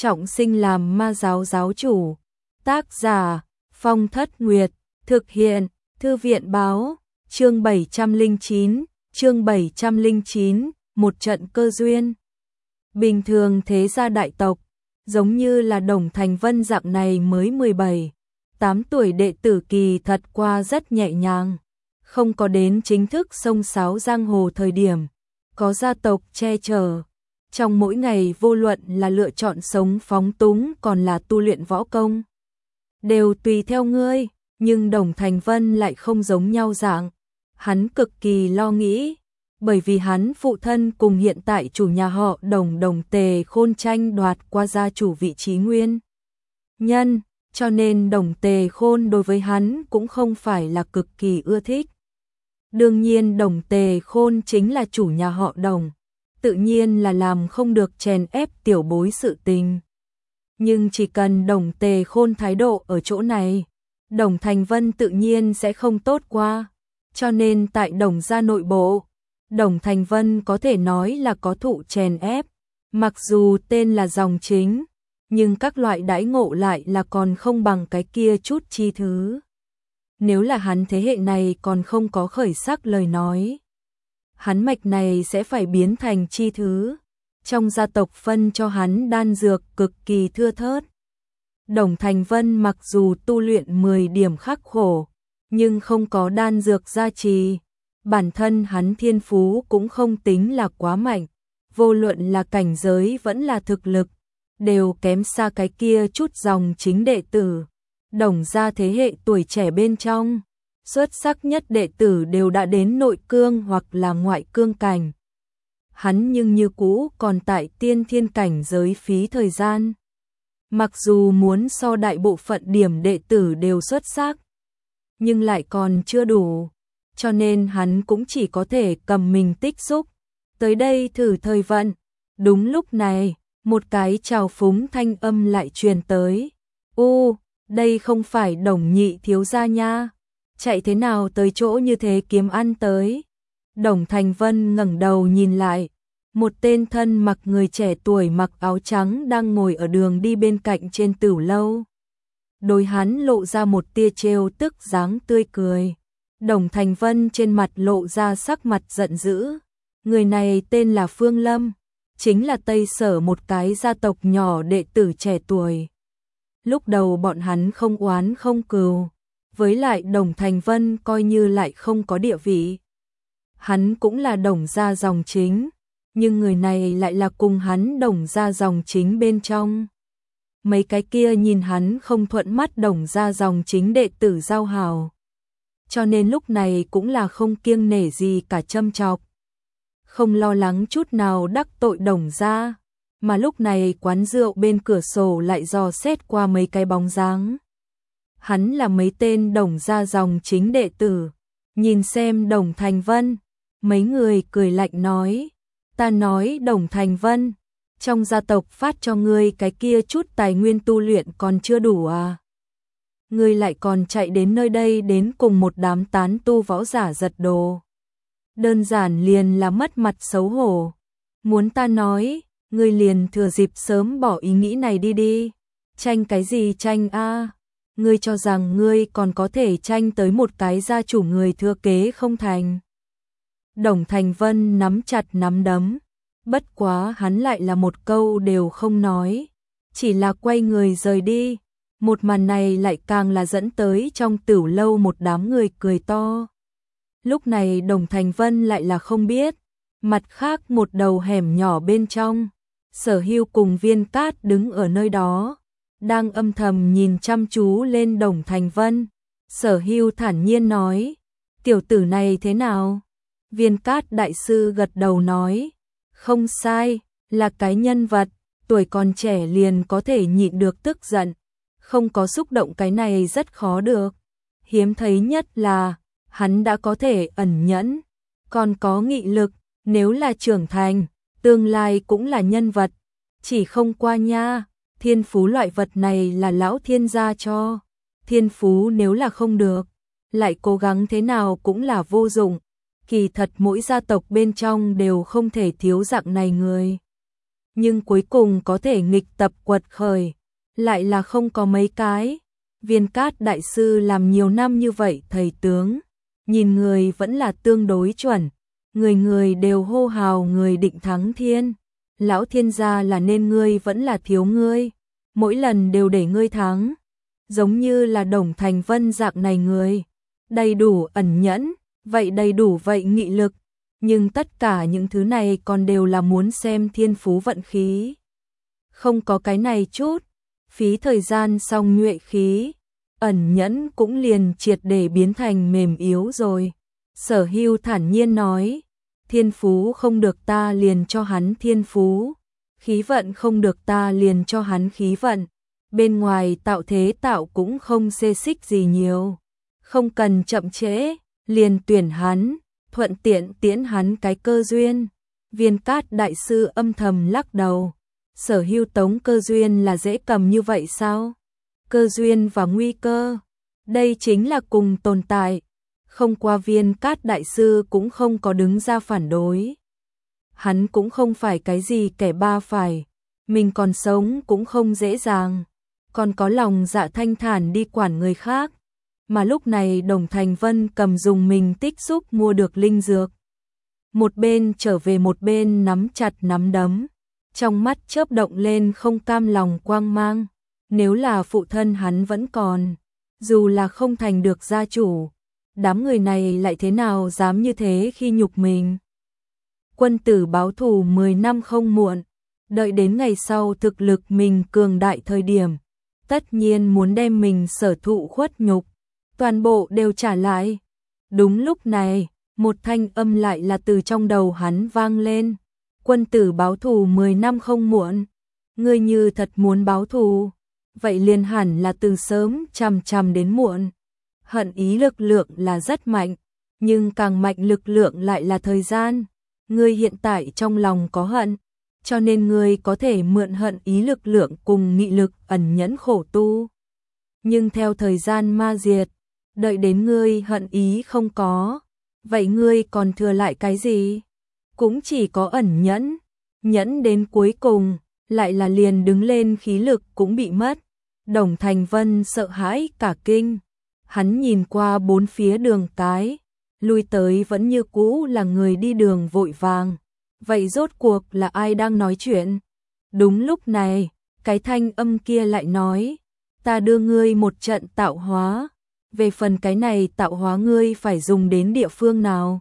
trọng sinh làm ma giáo giáo chủ. Tác giả Phong Thất Nguyệt, thực hiện Thư viện báo, chương 709, một trận cơ duyên. Bình thường thế gia đại tộc, giống như là Đồng Thành Vân dạng này mới 17, 8 tuổi đệ tử kỳ thật qua rất nhẹ nhàng, không có đến chính thức xông xáo giang hồ thời điểm, có gia tộc che chở. Trong mỗi ngày vô luận là lựa chọn sống phóng túng còn là tu luyện võ công, đều tùy theo ngươi, nhưng Đồng Thành Vân lại không giống nhau dạng. Hắn cực kỳ lo nghĩ, bởi vì hắn phụ thân cùng hiện tại chủ nhà họ Đồng Tề Khôn tranh đoạt qua gia chủ vị trí nguyên nhân, cho nên Đồng Tề Khôn đối với hắn cũng không phải là cực kỳ ưa thích. Đương nhiên Đồng Tề Khôn chính là chủ nhà họ Đồng, tự nhiên là làm không được chèn ép tiểu bối sự tình. Nhưng chỉ cần Đồng Tề Khôn thái độ ở chỗ này, Đồng Thành Vân tự nhiên sẽ không tốt qua. Cho nên tại Đồng gia nội bộ, Đồng Thành Vân có thể nói là có thụ chèn ép, mặc dù tên là dòng chính, nhưng các loại đãi ngộ lại là còn không bằng cái kia chút chi thứ. Nếu là hắn thế hệ này còn không có khởi sắc lời nói, hắn mạch này sẽ phải biến thành chi thứ. Trong gia tộc phân cho hắn đan dược cực kỳ thưa thớt. Đồng Thành Vân mặc dù tu luyện 10 điểm khắc khổ, nhưng không có đan dược gia trì, bản thân hắn thiên phú cũng không tính là quá mạnh, vô luận là cảnh giới vẫn là thực lực, đều kém xa cái kia chút dòng chính đệ tử. Đồng gia thế hệ tuổi trẻ bên trong, xuất sắc nhất đệ tử đều đã đến nội cương hoặc là ngoại cương cảnh. Hắn nhưng như cũ còn tại tiên thiên cảnh giới phí thời gian. Mặc dù muốn so đại bộ phận điểm đệ tử đều xuất sắc, nhưng lại còn chưa đủ, cho nên hắn cũng chỉ có thể cầm mình tích xúc, tới đây thử thời vận. Đúng lúc này, một cái trào phúng thanh âm lại truyền tới. Đây không phải Đồng nhị thiếu gia nha, chạy thế nào tới chỗ như thế kiếm ăn tới. Đồng Thành Vân ngẩng đầu nhìn lại, một tên thân mặc người trẻ tuổi mặc áo trắng đang ngồi ở đường đi bên cạnh trên tửu lâu. Đôi hắn lộ ra một tia trêu tức dáng tươi cười. Đồng Thành Vân trên mặt lộ ra sắc mặt giận dữ. Người này tên là Phương Lâm, chính là Tây Sở một cái gia tộc nhỏ đệ tử trẻ tuổi. Lúc đầu bọn hắn không oán không cừu, với lại Đồng Thành Vân coi như lại không có địa vị. Hắn cũng là Đồng gia dòng chính, nhưng người này lại là cùng hắn Đồng gia dòng chính bên trong. Mấy cái kia nhìn hắn không thuận mắt Đồng gia dòng chính đệ tử giao hảo, cho nên lúc này cũng là không kiêng nể gì cả châm chọc, không lo lắng chút nào đắc tội Đồng gia. Mà lúc này quán rượu bên cửa sổ lại dò xét qua mấy cái bóng dáng. Hắn là mấy tên Đồng gia dòng chính đệ tử, nhìn xem Đồng Thành Vân, mấy người cười lạnh nói, ta nói Đồng Thành Vân, trong gia tộc phát cho ngươi cái kia chút tài nguyên tu luyện còn chưa đủ à? Ngươi lại còn chạy đến nơi đây đến cùng một đám tán tu võ giả giật đồ. Đơn giản liền là mất mặt xấu hổ. Muốn ta nói, ngươi liền thừa dịp sớm bỏ ý nghĩ này đi. Tranh cái gì tranh a? Ngươi cho rằng ngươi còn có thể tranh tới một cái gia chủ người thừa kế không thành? Đồng Thành Vân nắm chặt nắm đấm, bất quá hắn lại là một câu đều không nói, chỉ là quay người rời đi. Một màn này lại càng là dẫn tới trong tửu lâu một đám người cười to. Lúc này Đồng Thành Vân lại là không biết, mặt khác một đầu hẻm nhỏ bên trong, Sở Hưu cùng Viên Cát đứng ở nơi đó, đang âm thầm nhìn chăm chú lên Đồng Thành Vân. Sở Hưu thản nhiên nói, tiểu tử này thế nào? Viên Cát đại sư gật đầu nói, không sai, là cái nhân vật, tuổi còn trẻ liền có thể nhịn được tức giận, không có xúc động cái này rất khó được. Hiếm thấy nhất là, hắn đã có thể ẩn nhẫn, còn có nghị lực, nếu là trưởng thành, tương lai cũng là nhân vật, chỉ không qua nha, thiên phú loại vật này là lão thiên gia cho, thiên phú nếu là không được, lại cố gắng thế nào cũng là vô dụng. Kỳ thật mỗi gia tộc bên trong đều không thể thiếu dạng này người. nhưng cuối cùng có thể nghịch tập quật khởi, lại là không có mấy cái. Viên Cát đại sư làm nhiều năm như vậy thầy tướng, nhìn người vẫn là tương đối chuẩn, người người đều hô hào người định thắng thiên. Lão thiên gia là nên ngươi vẫn là thiếu ngươi, mỗi lần đều để ngươi thắng, giống như là Đồng Thành Vân dạng này người, đầy đủ ẩn nhẫn, vậy đầy đủ vậy nghị lực, nhưng tất cả những thứ này còn đều là muốn xem thiên phú vận khí. Không có cái này chút, phí thời gian xong nhuệ khí, ẩn nhẫn cũng liền triệt để biến thành mềm yếu rồi. Sở Hưu thản nhiên nói, thiên phú không được ta liền cho hắn thiên phú, khí vận không được ta liền cho hắn khí vận, bên ngoài tạo thế tạo cũng không xê xích gì nhiều, không cần chậm trễ, liền tuyển hắn, thuận tiện tiễn hắn cái cơ duyên. Viên Cát đại sư âm thầm lắc đầu, Sở Hưu tống cơ duyên là dễ cầm như vậy sao? Cơ duyên và nguy cơ, đây chính là cùng tồn tại. Không qua Viên Cát đại sư cũng không có đứng ra phản đối. Hắn cũng không phải cái gì kẻ ba phải, mình còn sống cũng không dễ dàng, còn có lòng dạ thanh thản đi quản người khác. Mà lúc này Đồng Thành Vân cầm dùng mình tích xúc mua được linh dược. Một bên trở về một bên nắm chặt nắm đấm, trong mắt chớp động lên không cam lòng quang mang. Nếu là phụ thân hắn vẫn còn, dù là không thành được gia chủ, đám người này lại thế nào dám như thế khi nhục mình. Quân tử báo thù 10 năm không muộn, đợi đến ngày sau thực lực mình cường đại thời điểm, tất nhiên muốn đem mình sở thụ khuất nhục, toàn bộ đều trả lại. Đúng lúc này, một thanh âm lại là từ trong đầu hắn vang lên. Quân tử báo thù 10 năm không muộn, ngươi như thật muốn báo thù, vậy liền hẳn là từ sớm chằm đến muộn. Hận ý lực lượng là rất mạnh, nhưng càng mạnh lực lượng lại là thời gian. Ngươi hiện tại trong lòng có hận, cho nên ngươi có thể mượn hận ý lực lượng cùng nghị lực ẩn nhẫn khổ tu. Nhưng theo thời gian ma diệt, đợi đến ngươi hận ý không có, vậy ngươi còn thừa lại cái gì? Cũng chỉ có ẩn nhẫn, nhẫn đến cuối cùng, lại là liền đứng lên khí lực cũng bị mất. Đồng Thành Vân sợ hãi cả kinh, hắn nhìn qua bốn phía đường cái, lui tới vẫn như cũ là người đi đường vội vàng. Vậy rốt cuộc là ai đang nói chuyện? Đúng lúc này, cái thanh âm kia lại nói, ta đưa ngươi một trận tạo hóa, về phần cái này tạo hóa ngươi phải dùng đến địa phương nào?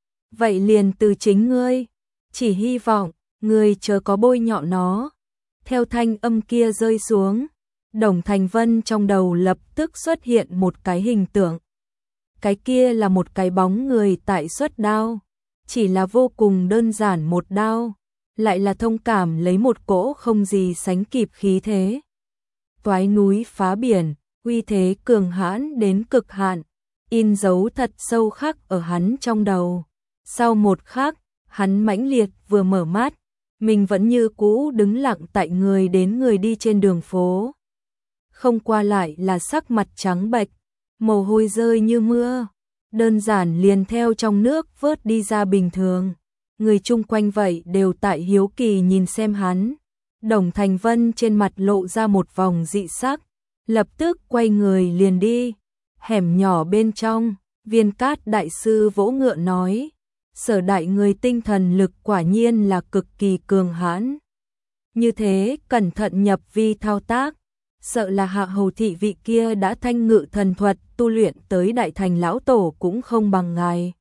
Vậy liền từ chính ngươi, chỉ hy vọng, ngươi chớ có bôi nhọ nó. Theo thanh âm kia rơi xuống, Đồng Thành Vân trong đầu lập tức xuất hiện một cái hình tượng. Cái kia là một cái bóng người tại xuất đao, chỉ là vô cùng đơn giản một đao, lại là thông cảm lấy một cỗ không gì sánh kịp khí thế. Toái núi phá biển, uy thế cường hãn đến cực hạn, in dấu thật sâu khắc ở hắn trong đầu. Sau một khắc, hắn mãnh liệt vừa mở mắt, mình vẫn như cũ đứng lặng tại người đến người đi trên đường phố. Không qua lại là sắc mặt trắng bệch, mồ hôi rơi như mưa, đơn giản liền theo trong nước vớt đi ra bình thường. Người chung quanh vậy đều tại hiếu kỳ nhìn xem hắn. Đồng Thành Vân trên mặt lộ ra một vòng dị sắc, lập tức quay người liền đi. Hẻm nhỏ bên trong, Viên Cát đại sư vỗ ngựa nói, Sở đại người tinh thần lực quả nhiên là cực kỳ cường hãn. Như thế cẩn thận nhập vi thao tác, sợ là hạ hầu thị vị kia đã thanh ngự thần thuật tu luyện tới đại thành lão tổ cũng không bằng ngài.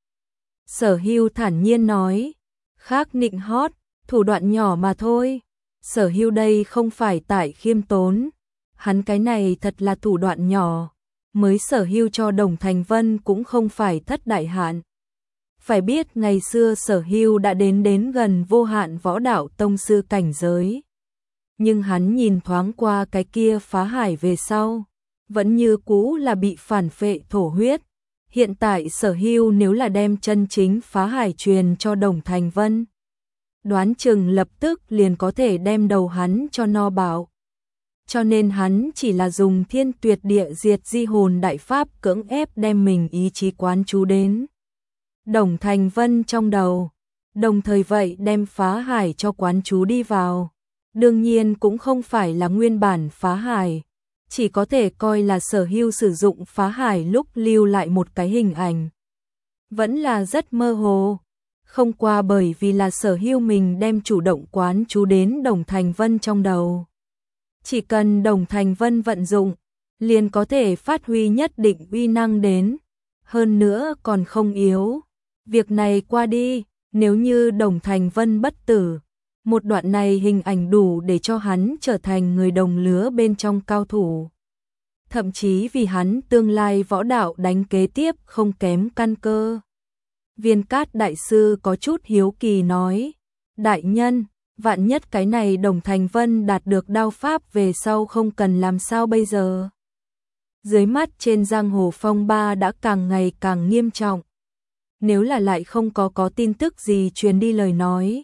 Sở Hưu thản nhiên nói, khác nịnh hót, thủ đoạn nhỏ mà thôi. Sở Hưu đây không phải tại khiêm tốn, hắn cái này thật là thủ đoạn nhỏ, mới Sở Hưu cho Đồng Thành Vân cũng không phải thất đại hạn. Phải biết ngày xưa Sở Hưu đã đến gần vô hạn võ đạo tông sư cảnh giới. Nhưng hắn nhìn thoáng qua cái kia phá hải về sau, vẫn như cũ là bị phản phệ thổ huyết. Hiện tại Sở Hưu nếu là đem chân chính phá hải truyền cho Đồng Thành Vân, đoán chừng lập tức liền có thể đem đầu hắn cho no bạo. Cho nên hắn chỉ là dùng thiên tuyệt địa diệt di hồn đại pháp cưỡng ép đem mình ý chí quán chú đến Đồng Thành Vân trong đầu, đồng thời vậy đem phá hải cho quán chú đi vào. đương nhiên cũng không phải là nguyên bản phá hải, chỉ có thể coi là Sở Hưu sử dụng phá hải lúc lưu lại một cái hình ảnh. Vẫn là rất mơ hồ, không qua bởi vì là Sở Hưu mình đem chủ động quán chú đến Đồng Thành Vân trong đầu. Chỉ cần Đồng Thành Vân vận dụng, liền có thể phát huy nhất định uy năng đến, hơn nữa còn không yếu. Việc này qua đi, nếu như Đồng Thành Vân bất tử, một đoạn này hình ảnh đủ để cho hắn trở thành người đồng lứa bên trong cao thủ. Thậm chí vì hắn tương lai võ đạo đánh kế tiếp không kém căn cơ. Viên Cát đại sư có chút hiếu kỳ nói, đại nhân, vạn nhất cái này Đồng Thành Vân đạt được đao pháp về sau không cần làm sao bây giờ. Dưới mắt trên giang hồ phong ba đã càng ngày càng nghiêm trọng. Nếu là lại không có tin tức gì truyền đi lời nói,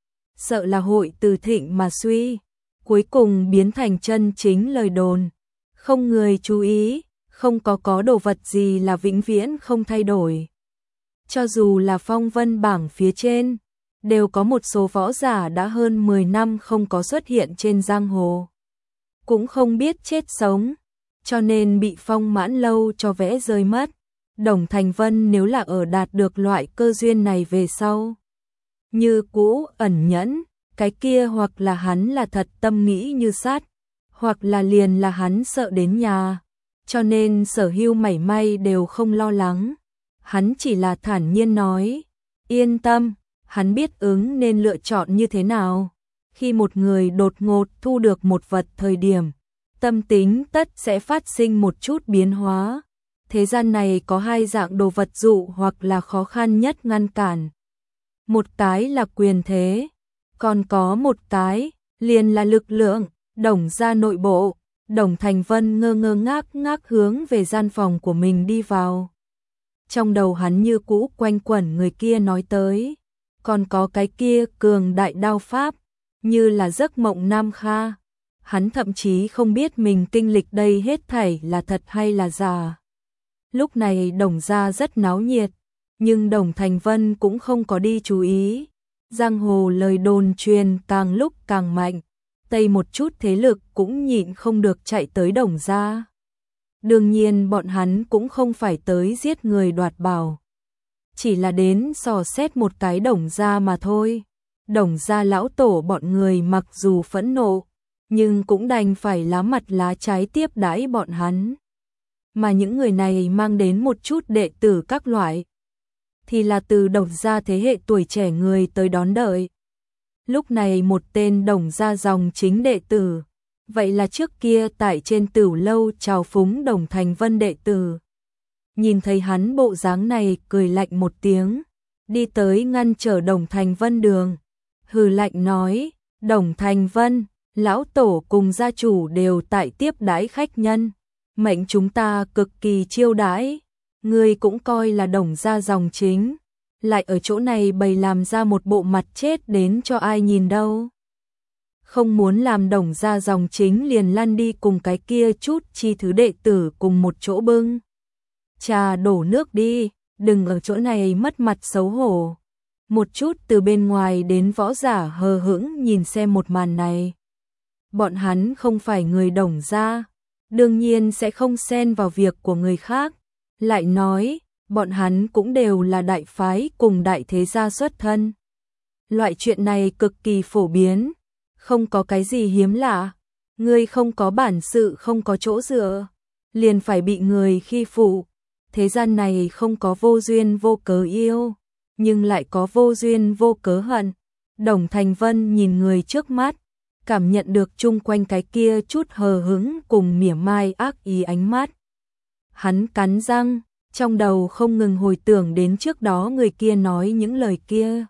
sợ là hội từ thịnh mà suy, cuối cùng biến thành chân chính lời đồn. Không người chú ý, không có đồ vật gì là vĩnh viễn không thay đổi. Cho dù là phong vân bảng phía trên, đều có một số võ giả đã hơn 10 năm không có xuất hiện trên giang hồ. Cũng không biết chết sống, cho nên bị Phong Mãn Lâu cho vẽ rơi mất. Đồng Thành Vân nếu là ở đạt được loại cơ duyên này về sau, như cũ ẩn nhẫn, cái kia hoặc là hắn là thật tâm nghĩ như sát, hoặc là liền là hắn sợ đến nhà, cho nên Sở Hưu mảy may đều không lo lắng. Hắn chỉ là thản nhiên nói, yên tâm, hắn biết ứng nên lựa chọn như thế nào. Khi một người đột ngột thu được một vật thời điểm, tâm tính tất sẽ phát sinh một chút biến hóa. Thế gian này có hai dạng đồ vật dụ hoặc là khó khăn nhất ngăn cản. Một cái là quyền thế, còn có một cái liền là lực lượng. Đồng gia nội bộ, Đồng Thành Vân ngơ ngác hướng về gian phòng của mình đi vào. Trong đầu hắn như cũ quanh quẩn người kia nói tới, còn có cái kia cường đại đao pháp, như là giấc mộng Nam Kha. Hắn thậm chí không biết mình kinh lịch đây hết thảy là thật hay là giả. Lúc này Đồng gia rất náo nhiệt, nhưng Đồng Thành Vân cũng không có đi chú ý. Giang hồ lời đồn truyền càng lúc càng mạnh, Tây một chút thế lực cũng nhịn không được chạy tới Đồng gia. Đương nhiên bọn hắn cũng không phải tới giết người đoạt bảo, chỉ là đến dò xét một cái Đồng gia mà thôi. Đồng gia lão tổ bọn người mặc dù phẫn nộ, nhưng cũng đành phải lá mặt lá trái tiếp đãi bọn hắn. Mà những người này mang đến một chút đệ tử các loại, thì là từ Đồng gia thế hệ tuổi trẻ người tới đón đợi. Lúc này một tên Đồng gia dòng chính đệ tử, vậy là trước kia tại trên Tửu lâu chào phúng Đồng Thành Vân đệ tử. Nhìn thấy hắn bộ dáng này cười lạnh một tiếng, đi tới ngăn trở Đồng Thành Vân đường, hừ lạnh nói, Đồng Thành Vân, lão tổ cùng gia chủ đều tại tiếp đãi khách nhân, mệnh chúng ta cực kỳ chiêu đãi, ngươi cũng coi là Đồng gia dòng chính, lại ở chỗ này bày làm ra một bộ mặt chết đến cho ai nhìn đâu. Không muốn làm Đồng gia dòng chính liền lăn đi cùng cái kia chút chi thứ đệ tử cùng một chỗ bưng trà đổ nước đi, đừng ở chỗ này mất mặt xấu hổ. Một chút từ bên ngoài đến võ giả hờ hững nhìn xem một màn này. Bọn hắn không phải người Đồng gia, đương nhiên sẽ không xen vào việc của người khác. Lại nói, bọn hắn cũng đều là đại phái cùng đại thế gia xuất thân. Loại chuyện này cực kỳ phổ biến, không có cái gì hiếm lạ. Ngươi không có bản sự, không có chỗ dựa, liền phải bị người khi phụ. Thế gian này không có vô duyên vô cớ yêu, nhưng lại có vô duyên vô cớ hận. Đồng Thành Vân nhìn người trước mắt, cảm nhận được chung quanh cái kia chút hờ hững cùng mỉa mai ác ý ánh mắt. Hắn cắn răng, trong đầu không ngừng hồi tưởng đến trước đó người kia nói những lời kia.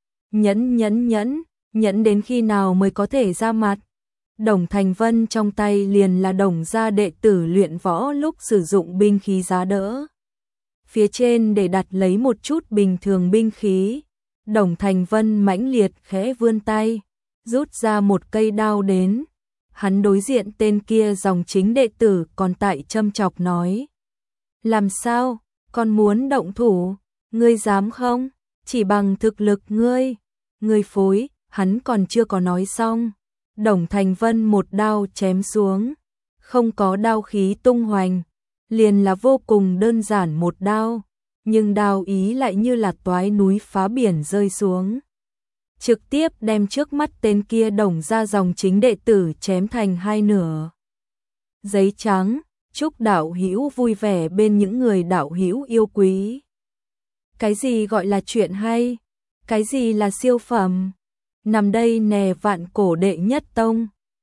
Nhẫn đến khi nào mới có thể ra mặt. Đồng Thành Vân trong tay liền là Đồng gia đệ tử luyện võ lúc sử dụng binh khí giá đỡ. Phía trên để đặt lấy một chút bình thường binh khí. Đồng Thành Vân mãnh liệt khẽ vươn tay, rút ra một cây đao đến. Hắn đối diện tên kia dòng chính đệ tử còn tại châm chọc nói. Làm sao, con muốn động thủ, ngươi dám không? Chỉ bằng thực lực ngươi phối, hắn còn chưa có nói xong. Đồng Thành Vân một đao chém xuống, không có đao khí tung hoành, liền là vô cùng đơn giản một đao, nhưng đao ý lại như là toái núi phá biển rơi xuống, trực tiếp đem trước mắt tên kia Đồng gia dòng chính đệ tử chém thành hai nửa. Giấy trắng, chúc đạo hữu vui vẻ bên những người đạo hữu yêu quý. Cái gì gọi là chuyện hay? Cái gì là siêu phẩm? Nằm đây nè Vạn Cổ đệ nhất tông.